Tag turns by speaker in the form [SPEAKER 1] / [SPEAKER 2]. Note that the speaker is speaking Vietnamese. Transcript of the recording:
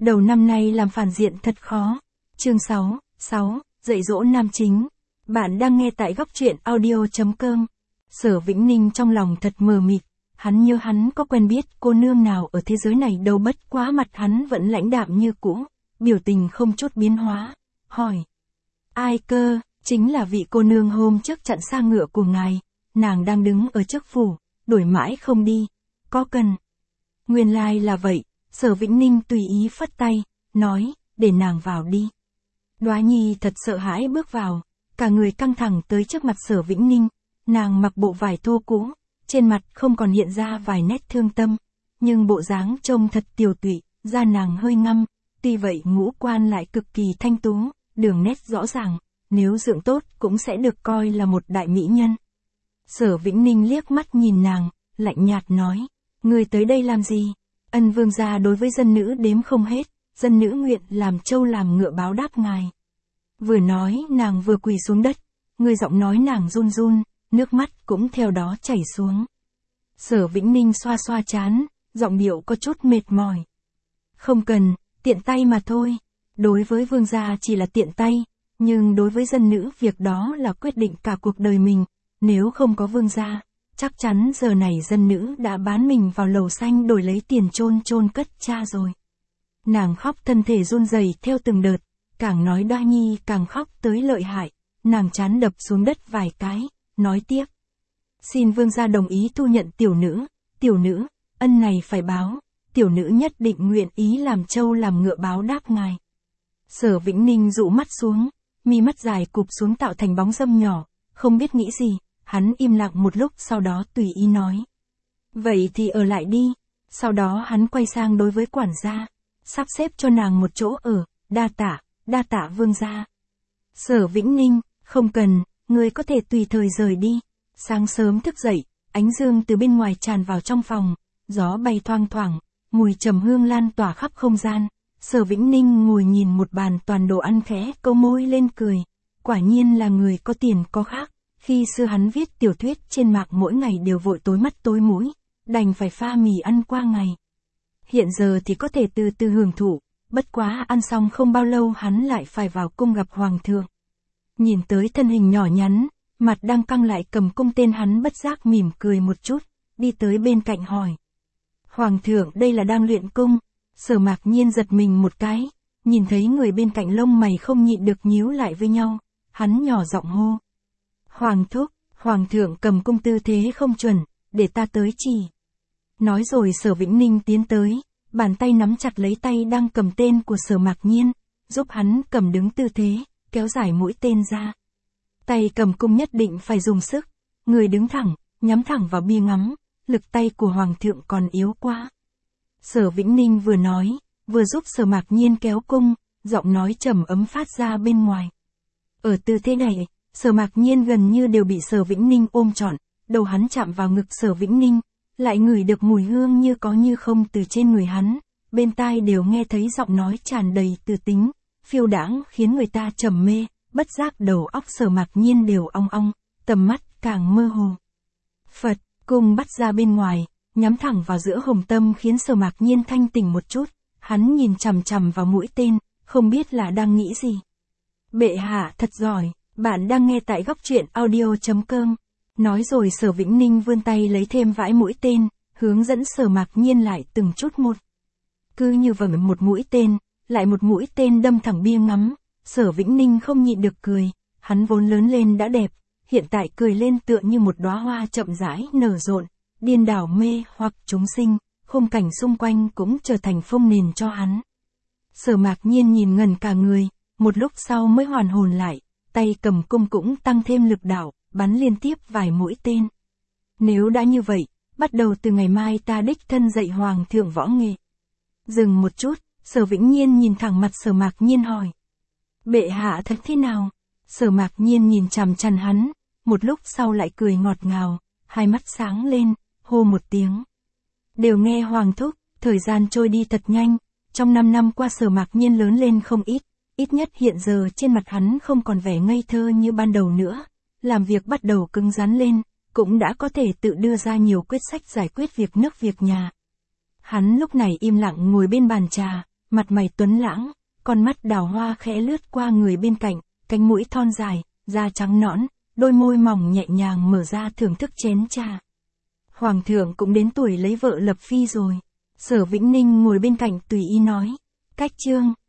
[SPEAKER 1] đầu năm nay làm phản diện thật khó. Chương 6, dạy dỗ nam chính. Bạn đang nghe tại góc truyện audio.com. Sở Vĩnh Ninh trong lòng thật mờ mịt, hắn nhớ hắn có quen biết cô nương nào ở thế giới này đâu, bất quá mặt hắn vẫn lãnh đạm như cũ, biểu tình không chút biến hóa, hỏi. Ai cơ, chính là vị cô nương hôm trước chặn xa ngựa của ngài, nàng đang đứng ở trước phủ, đuổi mãi không đi, có cần. Nguyên lai là vậy, Sở Vĩnh Ninh tùy ý phất tay, nói, để nàng vào đi. Đoá Nhi thật sợ hãi bước vào, cả người căng thẳng tới trước mặt Sở Vĩnh Ninh, nàng mặc bộ vải thô cũ, trên mặt không còn hiện ra vài nét thương tâm, nhưng bộ dáng trông thật tiều tụy, da nàng hơi ngăm, tuy vậy ngũ quan lại cực kỳ thanh tú, đường nét rõ ràng, nếu dưỡng tốt cũng sẽ được coi là một đại mỹ nhân. Sở Vĩnh Ninh liếc mắt nhìn nàng, lạnh nhạt nói, người tới đây làm gì? Ân vương gia đối với dân nữ đếm không hết, dân nữ nguyện làm trâu làm ngựa báo đáp ngài. Vừa nói nàng vừa quỳ xuống đất, người giọng nói nàng run run, nước mắt cũng theo đó chảy xuống. Sở Vĩnh Ninh xoa xoa trán, giọng điệu có chút mệt mỏi. Không cần, tiện tay mà thôi. Đối với vương gia chỉ là tiện tay, nhưng đối với dân nữ việc đó là quyết định cả cuộc đời mình. Nếu không có vương gia, chắc chắn giờ này dân nữ đã bán mình vào lầu xanh đổi lấy tiền chôn cất cha rồi. Nàng khóc thân thể run rẩy theo từng đợt, càng nói Đoá Nhi càng khóc tới lợi hại, nàng trán đập xuống đất vài cái, nói tiếp. Xin vương gia đồng ý thu nhận tiểu nữ, ân này phải báo, tiểu nữ nhất định nguyện ý làm trâu làm ngựa báo đáp ngài. Sở Vĩnh Ninh dụ mắt xuống, mi mắt dài cụp xuống tạo thành bóng râm nhỏ, không biết nghĩ gì, hắn im lặng một lúc sau đó tùy ý nói. Vậy thì ở lại đi, sau đó hắn quay sang đối với quản gia, sắp xếp cho nàng một chỗ ở, đa tạ vương gia. Sở Vĩnh Ninh, không cần, người có thể tùy thời rời đi. Sáng sớm thức dậy, ánh dương từ bên ngoài tràn vào trong phòng, gió bay thoang thoảng, mùi trầm hương lan tỏa khắp không gian. Sở Vĩnh Ninh ngồi nhìn một bàn toàn đồ ăn khẽ câu môi lên cười, quả nhiên là người có tiền có khác. Khi xưa hắn viết tiểu thuyết trên mạng mỗi ngày đều vội tối mắt tối mũi, đành phải pha mì ăn qua ngày. Hiện giờ thì có thể từ từ hưởng thụ, bất quá ăn xong không bao lâu hắn lại phải vào cung gặp hoàng thượng. Nhìn tới thân hình nhỏ nhắn, mặt đang căng lại cầm cung tên, hắn bất giác mỉm cười một chút, đi tới bên cạnh hỏi. Hoàng thượng đây là đang luyện cung. Sở Mạc Nhiên giật mình một cái, nhìn thấy người bên cạnh lông mày không nhịn được nhíu lại với nhau, hắn nhỏ giọng hô. Hoàng thúc, hoàng thượng cầm cung tư thế không chuẩn, để ta tới chỉ. Nói rồi Sở Vĩnh Ninh tiến tới, bàn tay nắm chặt lấy tay đang cầm tên của Sở Mạc Nhiên, giúp hắn cầm đứng tư thế, kéo dài mũi tên ra. Tay cầm cung nhất định phải dùng sức, người đứng thẳng, nhắm thẳng vào bia ngắm, lực tay của hoàng thượng còn yếu quá. Sở Vĩnh Ninh vừa nói, vừa giúp Sở Mạc Nhiên kéo cung, giọng nói trầm ấm phát ra bên ngoài. Ở tư thế này, Sở Mạc Nhiên gần như đều bị Sở Vĩnh Ninh ôm trọn, đầu hắn chạm vào ngực Sở Vĩnh Ninh, lại ngửi được mùi hương như có như không từ trên người hắn, bên tai đều nghe thấy giọng nói tràn đầy từ tính, phiêu đãng khiến người ta trầm mê, bất giác đầu óc Sở Mạc Nhiên đều ong ong, tầm mắt càng mơ hồ. Phật, cung bắt ra bên ngoài, nhắm thẳng vào giữa hồng tâm khiến Sở Mạc Nhiên thanh tỉnh một chút, hắn nhìn chằm chằm vào mũi tên, không biết là đang nghĩ gì. Bệ hạ thật giỏi, bạn đang nghe tại góc truyện audio.com. Nói rồi Sở Vĩnh Ninh vươn tay lấy thêm vãi mũi tên, hướng dẫn Sở Mạc Nhiên lại từng chút một. Cứ như vậy một mũi tên, lại một mũi tên đâm thẳng bia ngắm, Sở Vĩnh Ninh không nhịn được cười, hắn vốn lớn lên đã đẹp, hiện tại cười lên tựa như một đóa hoa chậm rãi nở rộn, điên đảo mê hoặc chúng sinh, khung cảnh xung quanh cũng trở thành phông nền cho hắn. Sở Mạc Nhiên nhìn ngẩn cả người, một lúc sau mới hoàn hồn lại, tay cầm cung cũng tăng thêm lực đạo, bắn liên tiếp vài mũi tên. Nếu đã như vậy, bắt đầu từ ngày mai ta đích thân dạy hoàng thượng võ nghệ. Dừng một chút, Sở Vĩnh Nhiên nhìn thẳng mặt Sở Mạc Nhiên hỏi. Bệ hạ thật thế nào? Sở Mạc Nhiên nhìn chằm chằm hắn, một lúc sau lại cười ngọt ngào, hai mắt sáng lên, hô một tiếng. Đều nghe hoàng thúc, thời gian trôi đi thật nhanh, trong 5 năm qua Sở Mạc Nhiên lớn lên không ít nhất hiện giờ trên mặt hắn không còn vẻ ngây thơ như ban đầu nữa, làm việc bắt đầu cứng rắn lên, cũng đã có thể tự đưa ra nhiều quyết sách giải quyết việc nước việc nhà. Hắn lúc này im lặng ngồi bên bàn trà, mặt mày tuấn lãng, con mắt đào hoa khẽ lướt qua người bên cạnh, cánh mũi thon dài, da trắng nõn, đôi môi mỏng nhẹ nhàng mở ra thưởng thức chén trà. Hoàng thượng cũng đến tuổi lấy vợ lập phi rồi. Sở Vĩnh Ninh ngồi bên cạnh tùy ý nói. Cách chương